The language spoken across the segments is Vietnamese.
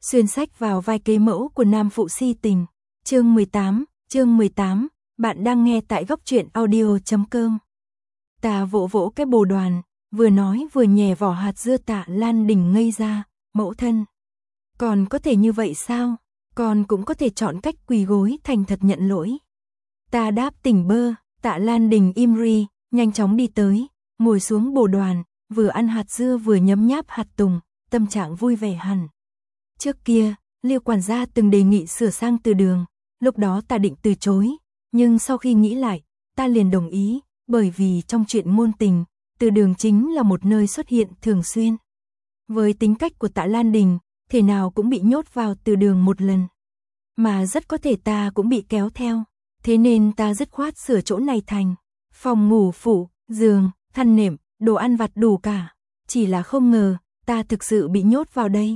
xuyên sách vào vai kế mẫu của nam phụ si tình. Chương 18, bạn đang nghe tại góc truyện audio.com. Ta vỗ vỗ cái bồ đoàn, vừa nói vừa nhè vỏ hạt dưa. Tạ Lan Đình ngây ra, mẫu thân. Còn có thể như vậy sao? Con cũng có thể chọn cách quỳ gối thành thật nhận lỗi. Ta đáp tỉnh bơ. Tạ Lan Đình im ri, nhanh chóng đi tới, ngồi xuống bồ đoàn, vừa ăn hạt dưa vừa nhấm nháp hạt tùng, tâm trạng vui vẻ hẳn. Trước kia, Liêu quản gia từng đề nghị sửa sang từ đường, lúc đó ta định từ chối, nhưng sau khi nghĩ lại, ta liền đồng ý, bởi vì trong chuyện ngôn tình, từ đường chính là một nơi xuất hiện thường xuyên. Với tính cách của Tạ Lan Đình, thể nào cũng bị nhốt vào từ đường một lần, mà rất có thể ta cũng bị kéo theo, thế nên ta dứt khoát sửa chỗ này thành phòng ngủ phụ, giường, khăn nệm, đồ ăn vặt đủ cả, chỉ là không ngờ, ta thực sự bị nhốt vào đây.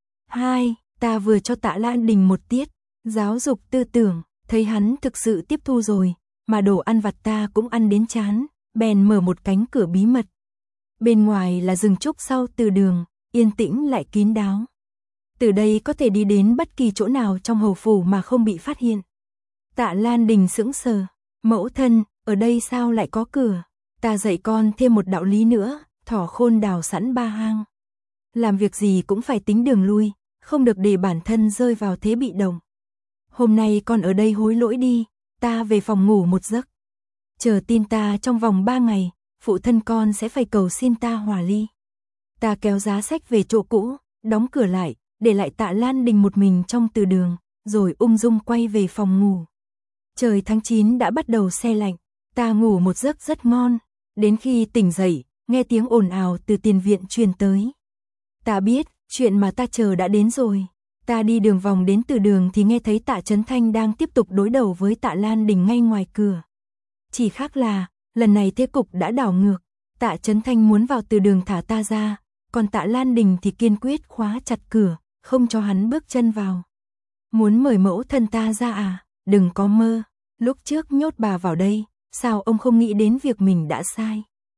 Ta vừa cho Tạ Lan Đình một tiết giáo dục tư tưởng, thấy hắn thực sự tiếp thu rồi, mà đồ ăn vặt ta cũng ăn đến chán, bèn mở một cánh cửa bí mật. Bên ngoài là rừng trúc sau từ đường, yên tĩnh lại kín đáo. Từ đây có thể đi đến bất kỳ chỗ nào trong hầu phủ mà không bị phát hiện. Tạ Lan Đình sững sờ, mẫu thân, ở đây sao lại có cửa? Ta dạy con thêm một đạo lý nữa, thỏ khôn đào sẵn ba hang. Làm việc gì cũng phải tính đường lui, không được để bản thân rơi vào thế bị động. Hôm nay con ở đây hối lỗi đi, ta về phòng ngủ một giấc. Chờ tin ta trong vòng 3 ngày, phụ thân con sẽ phải cầu xin ta hòa ly. Ta kéo giá sách về chỗ cũ, đóng cửa lại, để lại Tạ Lan Đình một mình trong từ đường, rồi ung dung quay về phòng ngủ. Trời tháng 9 đã bắt đầu se lạnh, ta ngủ một giấc rất ngon, đến khi tỉnh dậy, nghe tiếng ồn ào từ tiền viện truyền tới. Ta biết, chuyện mà ta chờ đã đến rồi. Ta đi đường vòng đến từ đường thì nghe thấy Tạ Chấn Thanh đang tiếp tục đối đầu với Tạ Lan Đình ngay ngoài cửa. Chỉ khác là, lần này thế cục đã đảo ngược. Tạ Chấn Thanh muốn vào từ đường thả ta ra, còn Tạ Lan Đình thì kiên quyết khóa chặt cửa, không cho hắn bước chân vào. Muốn mời mẫu thân ta ra à? Đừng có mơ. Lúc trước nhốt bà vào đây, sao ông không nghĩ đến việc mình đã sai?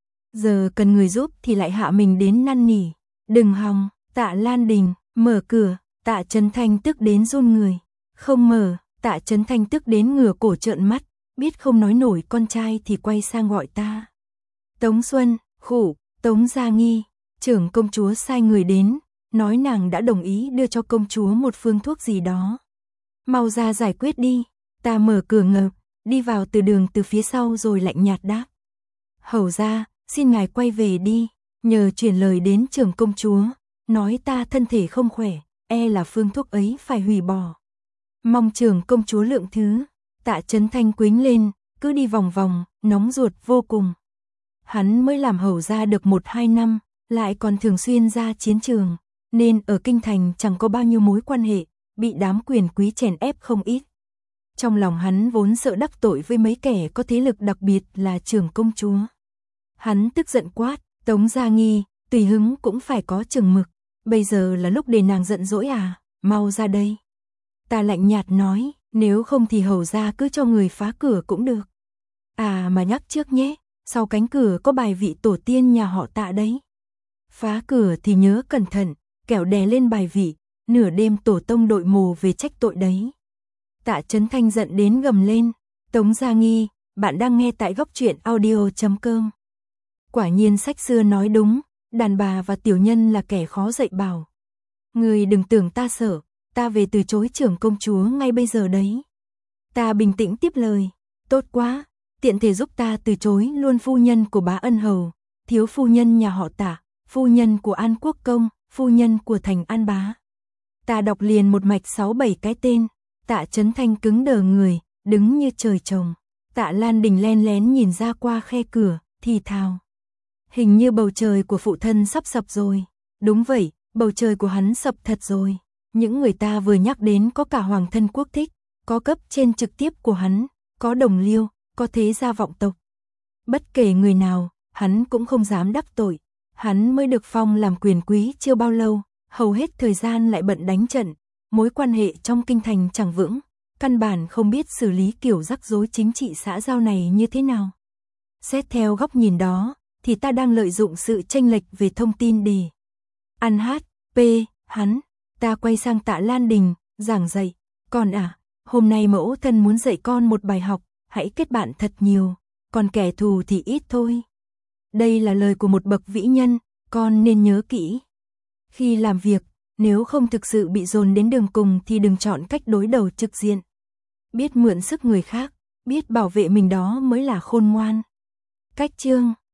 Giờ cần người giúp thì lại hạ mình đến năn nỉ. Đừng hòng. Tạ Lan Đình mở cửa, Tạ Chấn Thanh tức đến run người. Không mở. Tạ Chấn Thanh tức đến ngửa cổ trợn mắt, biết không nói nổi con trai thì quay sang gọi ta. Tống Xuân, khụ, Tống Gia Nghi, trưởng công chúa sai người đến, nói nàng đã đồng ý đưa cho công chúa một phương thuốc gì đó. Mau ra giải quyết đi. Ta mở cửa ngợp, đi vào từ đường từ phía sau rồi lạnh nhạt đáp. Hầu ra, xin ngài quay về đi, nhờ chuyển lời đến trưởng công chúa, nói ta thân thể không khỏe, e là phương thuốc ấy phải hủy bỏ. Mong trưởng công chúa lượng thứ. Tạ Chấn Thanh quính lên, cứ đi vòng vòng, nóng ruột vô cùng. Hắn mới làm hầu ra được 1-2 năm, lại còn thường xuyên ra chiến trường, nên ở kinh thành chẳng có bao nhiêu mối quan hệ, bị đám quyền quý chèn ép không ít. Trong lòng hắn vốn sợ đắc tội với mấy kẻ có thế lực, đặc biệt là trưởng công chúa. Hắn tức giận quát, Tống Gia Nghi, tùy hứng cũng phải có chừng mực, bây giờ là lúc để nàng giận dỗi à, mau ra đây. Ta lạnh nhạt nói, nếu không thì hầu ra cứ cho người phá cửa cũng được. À mà nhắc trước nhé, sau cánh cửa có bài vị tổ tiên nhà họ Tạ đấy. Phá cửa thì nhớ cẩn thận, kẻo đè lên bài vị, nửa đêm tổ tông đội mồ về trách tội đấy. Tạ Chấn Thanh giận đến gầm lên, Tống Gia Nghi, bạn đang nghe tại góc truyện audio.com. Quả nhiên sách xưa nói đúng, đàn bà và tiểu nhân là kẻ khó dạy bảo. Người đừng tưởng ta sợ, ta về từ chối trưởng công chúa ngay bây giờ đấy. Ta bình tĩnh tiếp lời, tốt quá, tiện thể giúp ta từ chối luôn phu nhân của bá ân hầu, thiếu phu nhân nhà họ Tạ, phu nhân của An Quốc công, phu nhân của thành An Bá. Ta đọc liền một mạch 6-7 cái tên. Tạ Chấn Thanh cứng đờ người, đứng như trời trồng. Tạ Lan Đình len lén nhìn ra qua khe cửa, thì thào. Hình như bầu trời của phụ thân sắp sập rồi. Đúng vậy, bầu trời của hắn sập thật rồi. Những người ta vừa nhắc đến có cả hoàng thân quốc thích, có cấp trên trực tiếp của hắn, có đồng liêu, có thế gia vọng tộc. Bất kể người nào, hắn cũng không dám đắc tội. Hắn mới được phong làm quyền quý chưa bao lâu, hầu hết thời gian lại bận đánh trận. Mối quan hệ trong kinh thành chẳng vững, căn bản không biết xử lý kiểu rắc rối chính trị xã giao này như thế nào. Xét theo góc nhìn đó, thì ta đang lợi dụng sự chênh lệch về thông tin để ăn hát, p, hắn. Ta quay sang Tạ Lan Đình, giảng dạy, con à, hôm nay mẫu thân muốn dạy con một bài học, hãy kết bạn thật nhiều, còn kẻ thù thì ít thôi. Đây là lời của một bậc vĩ nhân, con nên nhớ kỹ. Khi làm việc, nếu không thực sự bị dồn đến đường cùng thì đừng chọn cách đối đầu trực diện. Biết mượn sức người khác, biết bảo vệ mình đó mới là khôn ngoan. Cách chương